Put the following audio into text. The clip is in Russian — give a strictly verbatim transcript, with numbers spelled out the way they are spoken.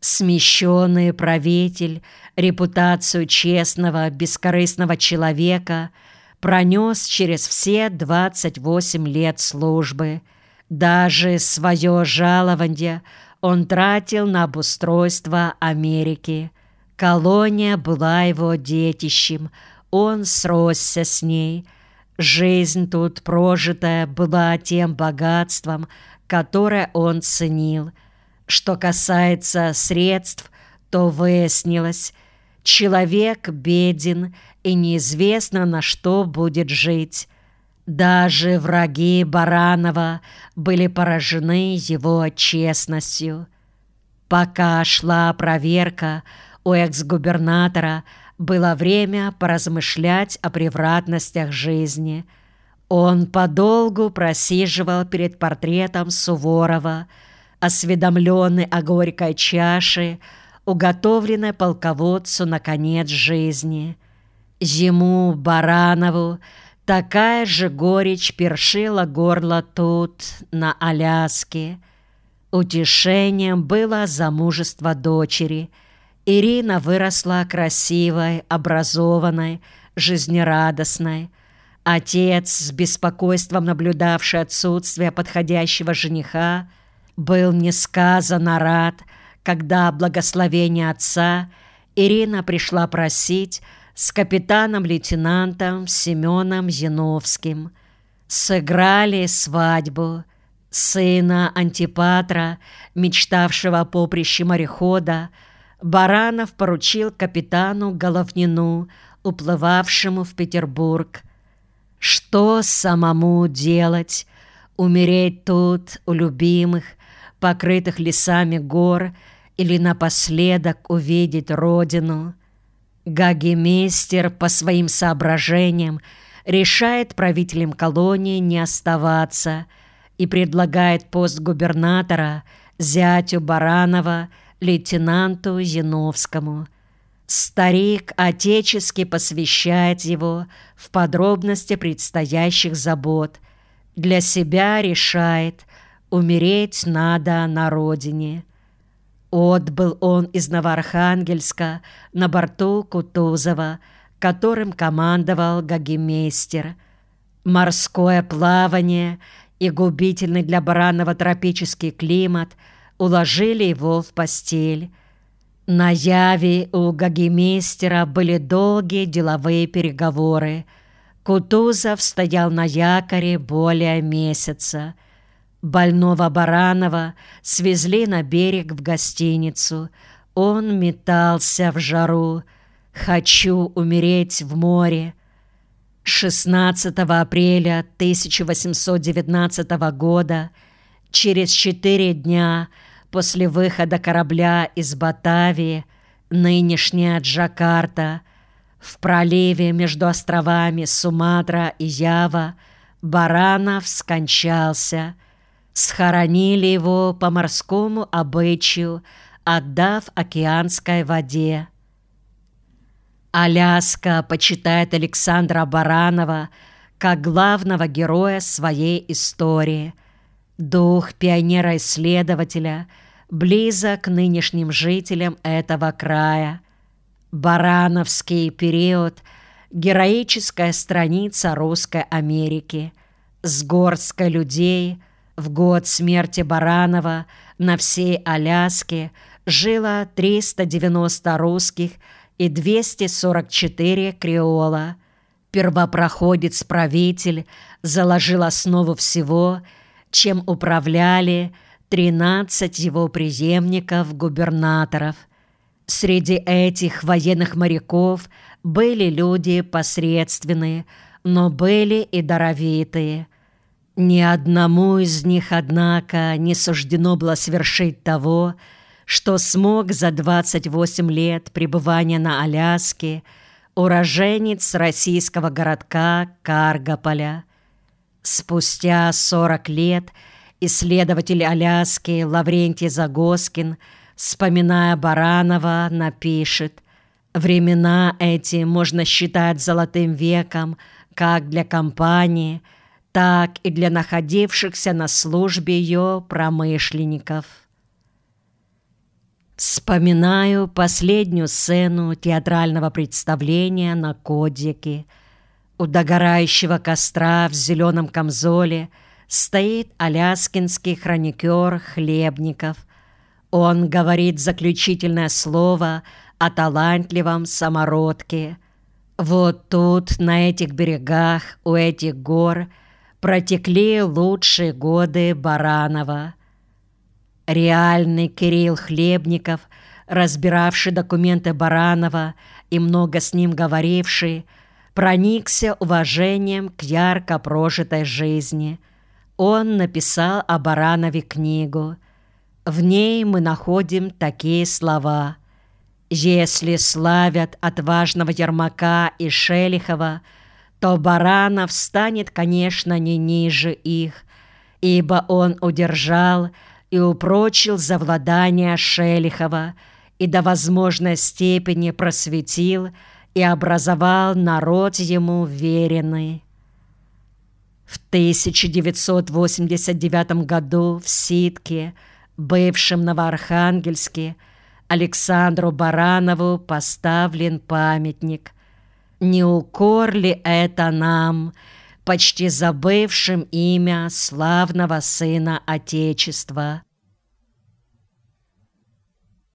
Смещенный правитель репутацию честного, бескорыстного человека пронес через все двадцать восемь лет службы. Даже свое жалование он тратил на обустройство Америки. Колония была его детищем, он сросся с ней. Жизнь тут прожитая была тем богатством, которое он ценил. Что касается средств, то выяснилось, человек беден и неизвестно, на что будет жить. Даже враги Баранова были поражены его честностью. Пока шла проверка, у экс-губернатора было время поразмышлять о превратностях жизни. Он подолгу просиживал перед портретом Суворова, осведомленный о горькой чаше, уготовленной полководцу на конец жизни. Ему, Баранову, такая же горечь першила горло тут, на Аляске. Утешением было замужество дочери. Ирина выросла красивой, образованной, жизнерадостной. Отец, с беспокойством наблюдавший отсутствие подходящего жениха, был несказанно рад, когда благословение отца Ирина пришла просить с капитаном-лейтенантом Семеном Яновским. Сыграли свадьбу. Сына Антипатра, мечтавшего о поприще морехода, Баранов поручил капитану Головнину, уплывавшему в Петербург. Что самому делать? Умереть тут, у любимых, покрытых лесами гор, или напоследок увидеть родину? Гагемейстер по своим соображениям решает правителям колонии не оставаться и предлагает пост губернатора зятю Баранова, лейтенанту Яновскому. Старик отечески посвящает его в подробности предстоящих забот. Для себя решает, умереть надо на родине. Отбыл он из Новоархангельска на борту Кутузова, которым командовал гагемейстер. Морское плавание и губительный для Баранова тропический климат уложили его в постель. На Яве у гагемейстера были долгие деловые переговоры. Кутузов стоял на якоре более месяца. Больного Баранова свезли на берег в гостиницу. Он метался в жару. «Хочу умереть в море». шестнадцатого апреля тысяча восемьсот девятнадцатого года, через четыре дня после выхода корабля из Батавии, нынешняя Джакарта, в проливе между островами Суматра и Ява, Баранов скончался. Схоронили его по морскому обычаю, отдав океанской воде. Аляска почитает Александра Баранова как главного героя своей истории. Дух пионера-исследователя близок к нынешним жителям этого края. Барановский период – героическая страница русской Америки. С горсткой людей в год смерти Баранова на всей Аляске жило триста девяносто русских и двести сорок четыре креола. Первопроходец-правитель заложил основу всего, чем управляли тринадцать его преемников-губернаторов. Среди этих военных моряков были люди посредственные, но были и даровитые. Ни одному из них, однако, не суждено было совершить того, что смог за двадцать восемь лет пребывания на Аляске уроженец российского городка Каргополя. Спустя сорок лет исследователь Аляски Лаврентий Загоскин, вспоминая Баранова, напишет: «Времена эти можно считать золотым веком как для компании, так и для находившихся на службе ее промышленников». Вспоминаю последнюю сцену театрального представления на Кодике. У догорающего костра в зеленом камзоле стоит аляскинский хроникер Хлебников. Он говорит заключительное слово о талантливом самородке. Вот тут, на этих берегах, у этих гор, протекли лучшие годы Баранова. Реальный Кирилл Хлебников, разбиравший документы Баранова и много с ним говоривший, проникся уважением к ярко прожитой жизни. Он написал о Баранове книгу. В ней мы находим такие слова: «Если славят отважного Ермака и Шелихова, то Баранов станет, конечно, не ниже их, ибо он удержал и упрочил завладание Шелихова и до возможной степени просветил и образовал народ ему веренный». В тысяча девятьсот восемьдесят девятом году в Ситке, бывшем Новоархангельске, Александру Баранову поставлен памятник. Не укор ли это нам, почти забывшим имя славного сына Отечества?